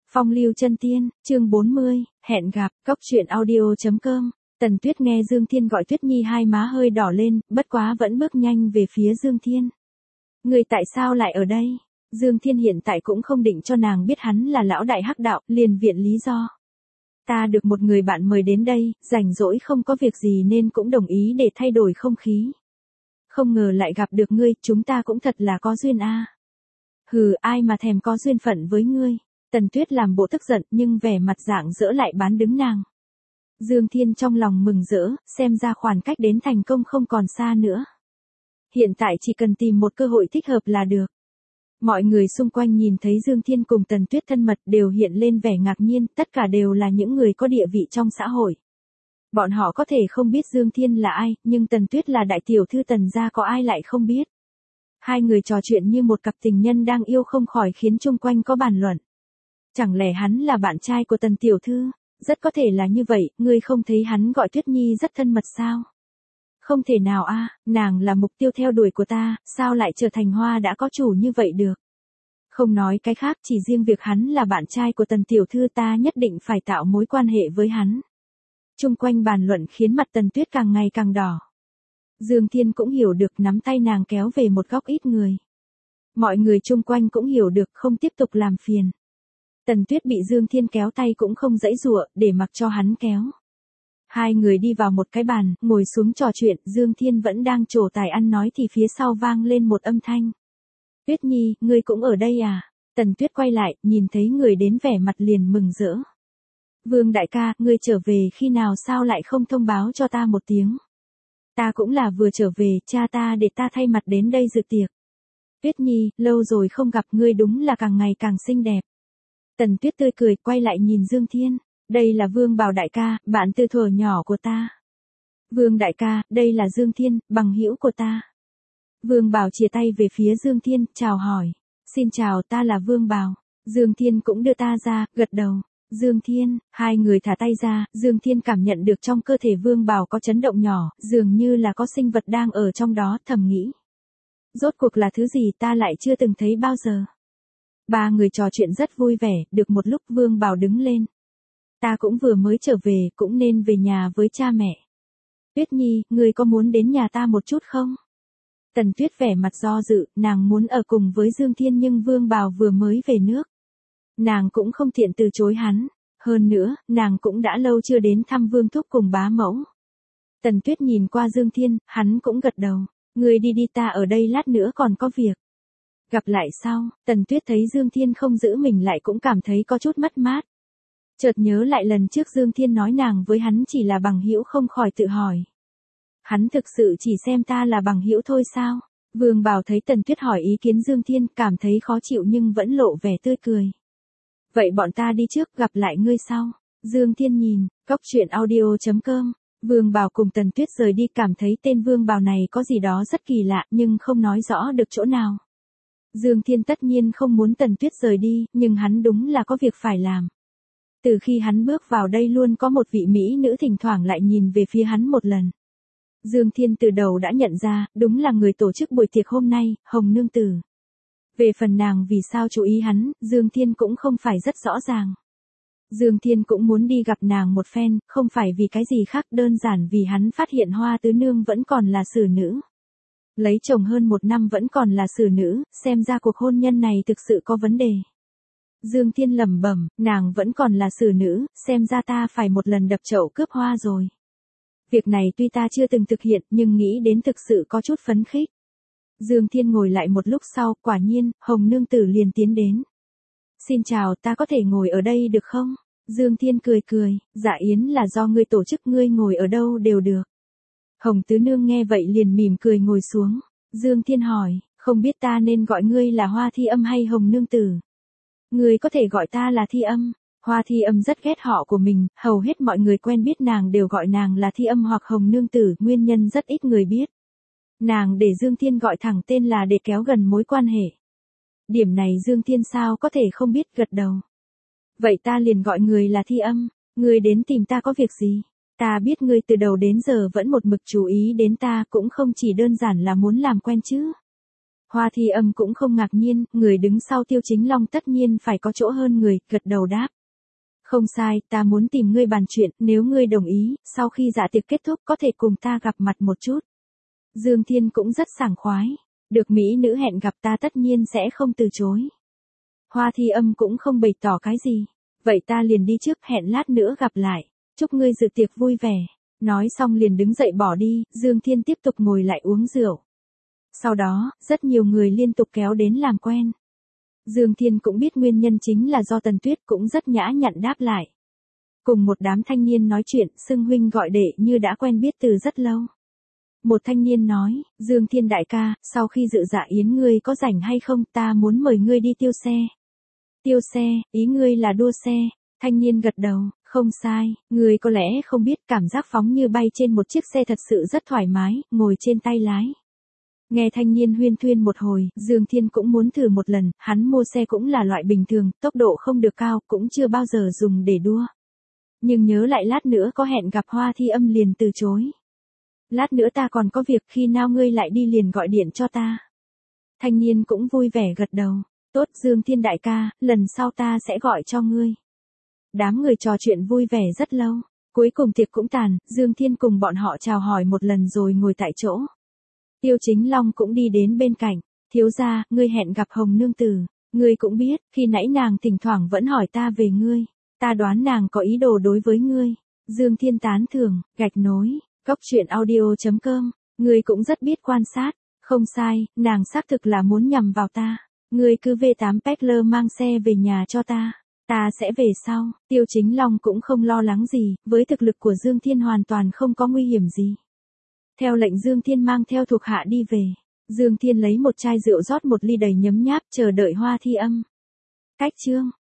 Phong lưu chân tiên, chương 40, hẹn gặp, cốc truyện audio.com. Tần Tuyết nghe Dương Thiên gọi Tuyết Nhi hai má hơi đỏ lên, bất quá vẫn bước nhanh về phía Dương Thiên. Người tại sao lại ở đây? Dương Thiên hiện tại cũng không định cho nàng biết hắn là lão đại hắc đạo, liền viện lý do. Ta được một người bạn mời đến đây, rảnh rỗi không có việc gì nên cũng đồng ý để thay đổi không khí. Không ngờ lại gặp được ngươi, chúng ta cũng thật là có duyên a. Hừ, ai mà thèm có duyên phận với ngươi. Tần Tuyết làm bộ tức giận nhưng vẻ mặt rạng rỡ lại bán đứng nàng. Dương Thiên trong lòng mừng rỡ, xem ra khoảng cách đến thành công không còn xa nữa. Hiện tại chỉ cần tìm một cơ hội thích hợp là được. Mọi người xung quanh nhìn thấy Dương Thiên cùng Tần Tuyết thân mật đều hiện lên vẻ ngạc nhiên, tất cả đều là những người có địa vị trong xã hội. Bọn họ có thể không biết Dương Thiên là ai, nhưng Tần Tuyết là đại tiểu thư Tần gia có ai lại không biết. Hai người trò chuyện như một cặp tình nhân đang yêu không khỏi khiến chung quanh có bàn luận. Chẳng lẽ hắn là bạn trai của Tần tiểu thư? Rất có thể là như vậy, ngươi không thấy hắn gọi Tuyết Nhi rất thân mật sao? Không thể nào a, nàng là mục tiêu theo đuổi của ta, sao lại trở thành hoa đã có chủ như vậy được? Không nói cái khác, chỉ riêng việc hắn là bạn trai của Tần tiểu thư ta nhất định phải tạo mối quan hệ với hắn. Chung quanh bàn luận khiến mặt Tần Tuyết càng ngày càng đỏ. Dương Thiên cũng hiểu được, nắm tay nàng kéo về một góc ít người. Mọi người chung quanh cũng hiểu được, không tiếp tục làm phiền. Tần Tuyết bị Dương Thiên kéo tay cũng không giãy giụa, để mặc cho hắn kéo. Hai người đi vào một cái bàn, ngồi xuống trò chuyện, Dương Thiên vẫn đang trổ tài ăn nói thì phía sau vang lên một âm thanh. Tuyết Nhi, ngươi cũng ở đây à? Tần Tuyết quay lại, nhìn thấy người đến vẻ mặt liền mừng rỡ. Vương đại ca, ngươi trở về khi nào sao lại không thông báo cho ta một tiếng? Ta cũng là vừa trở về, cha ta để ta thay mặt đến đây dự tiệc. Tuyết Nhi, lâu rồi không gặp ngươi đúng là càng ngày càng xinh đẹp. Tần Tuyết tươi cười, quay lại nhìn Dương Thiên. Đây là Vương Bảo đại ca, bạn từ thuở nhỏ của ta. Vương đại ca, đây là Dương Thiên, bằng hữu của ta. Vương Bảo chìa tay về phía Dương Thiên, chào hỏi. Xin chào, ta là Vương Bảo. Dương Thiên cũng đưa ta ra, gật đầu. Dương Thiên, hai người thả tay ra, Dương Thiên cảm nhận được trong cơ thể Vương Bảo có chấn động nhỏ, dường như là có sinh vật đang ở trong đó, thầm nghĩ. Rốt cuộc là thứ gì ta lại chưa từng thấy bao giờ. Ba người trò chuyện rất vui vẻ, được một lúc Vương Bảo đứng lên. Ta cũng vừa mới trở về, cũng nên về nhà với cha mẹ. Tuyết Nhi, ngươi có muốn đến nhà ta một chút không? Tần Tuyết vẻ mặt do dự, nàng muốn ở cùng với Dương Thiên nhưng Vương Bảo vừa mới về nước. Nàng cũng không tiện từ chối hắn. Hơn nữa, nàng cũng đã lâu chưa đến thăm Vương Thúc cùng bá mẫu. Tần Tuyết nhìn qua Dương Thiên, hắn cũng gật đầu. Ngươi đi đi, ta ở đây lát nữa còn có việc. Gặp lại sau, Tần Tuyết thấy Dương Thiên không giữ mình lại cũng cảm thấy có chút mất mát. Chợt nhớ lại lần trước Dương Thiên nói nàng với hắn chỉ là bằng hữu không khỏi tự hỏi. Hắn thực sự chỉ xem ta là bằng hữu thôi sao? Vương Bảo thấy Tần Tuyết hỏi ý kiến Dương Thiên, cảm thấy khó chịu nhưng vẫn lộ vẻ tươi cười. Vậy bọn ta đi trước, gặp lại ngươi sau. Dương Thiên nhìn, cốc truyện audio.com. Vương Bảo cùng Tần Tuyết rời đi, cảm thấy tên Vương Bảo này có gì đó rất kỳ lạ nhưng không nói rõ được chỗ nào. Dương Thiên tất nhiên không muốn Tần Tuyết rời đi, nhưng hắn đúng là có việc phải làm. Từ khi hắn bước vào đây luôn có một vị mỹ nữ thỉnh thoảng lại nhìn về phía hắn một lần. Dương Thiên từ đầu đã nhận ra, đúng là người tổ chức buổi tiệc hôm nay, Hồng Nương Tử. Về phần nàng vì sao chú ý hắn, Dương Thiên cũng không phải rất rõ ràng. Dương Thiên cũng muốn đi gặp nàng một phen, không phải vì cái gì khác, đơn giản vì hắn phát hiện Hoa Tứ Nương vẫn còn là xử nữ. Lấy chồng hơn 1 năm vẫn còn là xử nữ, xem ra cuộc hôn nhân này thực sự có vấn đề. Dương Thiên lẩm bẩm, nàng vẫn còn là xử nữ, xem ra ta phải một lần đập chậu cướp hoa rồi. Việc này tuy ta chưa từng thực hiện nhưng nghĩ đến thực sự có chút phấn khích. Dương Thiên ngồi lại một lúc sau, quả nhiên, Hồng Nương Tử liền tiến đến. Xin chào, ta có thể ngồi ở đây được không? Dương Thiên cười cười, dạ yến là do ngươi tổ chức, ngươi ngồi ở đâu đều được. Hồng Tứ Nương nghe vậy liền mỉm cười ngồi xuống. Dương Thiên hỏi, không biết ta nên gọi ngươi là Hoa Thi Âm hay Hồng Nương Tử? Ngươi có thể gọi ta là Thi Âm. Hoa Thi Âm rất ghét họ của mình, hầu hết mọi người quen biết nàng đều gọi nàng là Thi Âm hoặc Hồng Nương Tử, nguyên nhân rất ít người biết. Nàng để Dương Thiên gọi thẳng tên là để kéo gần mối quan hệ. Điểm này Dương Thiên sao có thể không biết, gật đầu. Vậy ta liền gọi người là Thi Âm, ngươi đến tìm ta có việc gì? Ta biết ngươi từ đầu đến giờ vẫn một mực chú ý đến ta, cũng không chỉ đơn giản là muốn làm quen chứ. Hoa Thi Âm cũng không ngạc nhiên, người đứng sau Tiêu Chính Long tất nhiên phải có chỗ hơn người, gật đầu đáp. Không sai, ta muốn tìm ngươi bàn chuyện, nếu ngươi đồng ý, sau khi dạ tiệc kết thúc có thể cùng ta gặp mặt một chút. Dương Thiên cũng rất sảng khoái. Được mỹ nữ hẹn gặp ta tất nhiên sẽ không từ chối. Hoa Thi Âm cũng không bày tỏ cái gì. Vậy ta liền đi trước, hẹn lát nữa gặp lại. Chúc ngươi dự tiệc vui vẻ. Nói xong liền đứng dậy bỏ đi, Dương Thiên tiếp tục ngồi lại uống rượu. Sau đó, rất nhiều người liên tục kéo đến làm quen. Dương Thiên cũng biết nguyên nhân chính là do Tần Tuyết, cũng rất nhã nhặn đáp lại. Cùng một đám thanh niên nói chuyện, xưng huynh gọi đệ như đã quen biết từ rất lâu. Một thanh niên nói, Dương Thiên đại ca, sau khi dự dạ yến ngươi có rảnh hay không, ta muốn mời ngươi đi tiêu xe. Tiêu xe, ý ngươi là đua xe. Thanh niên gật đầu, không sai, ngươi có lẽ không biết cảm giác phóng như bay trên một chiếc xe thật sự rất thoải mái, ngồi trên tay lái. Nghe thanh niên huyên thuyên một hồi, Dương Thiên cũng muốn thử một lần, hắn mua xe cũng là loại bình thường, tốc độ không được cao, cũng chưa bao giờ dùng để đua. Nhưng nhớ lại lát nữa có hẹn gặp Hoa Thi Âm liền từ chối. Lát nữa ta còn có việc, khi nào ngươi lại đi liền gọi điện cho ta. Thanh niên cũng vui vẻ gật đầu. Tốt Dương Thiên đại ca, lần sau ta sẽ gọi cho ngươi. Đám người trò chuyện vui vẻ rất lâu. Cuối cùng tiệc cũng tàn, Dương Thiên cùng bọn họ chào hỏi một lần rồi ngồi tại chỗ. Tiêu Chính Long cũng đi đến bên cạnh. Thiếu gia, ngươi hẹn gặp Hồng Nương Tử. Ngươi cũng biết, khi nãy nàng thỉnh thoảng vẫn hỏi ta về ngươi. Ta đoán nàng có ý đồ đối với ngươi. Dương Thiên tán thưởng, gạch nối. Cốc truyện audio.com, ngươi cũng rất biết quan sát, không sai, nàng xác thực là muốn nhằm vào ta. Ngươi cứ V8 Peckler mang xe về nhà cho ta sẽ về sau. Tiêu Chính Long cũng không lo lắng gì, với thực lực của Dương Thiên hoàn toàn không có nguy hiểm gì. Theo lệnh Dương Thiên mang theo thuộc hạ đi về. Dương Thiên lấy một chai rượu rót một ly đầy nhấm nháp, chờ đợi Hoa Thi Âm. Cách chương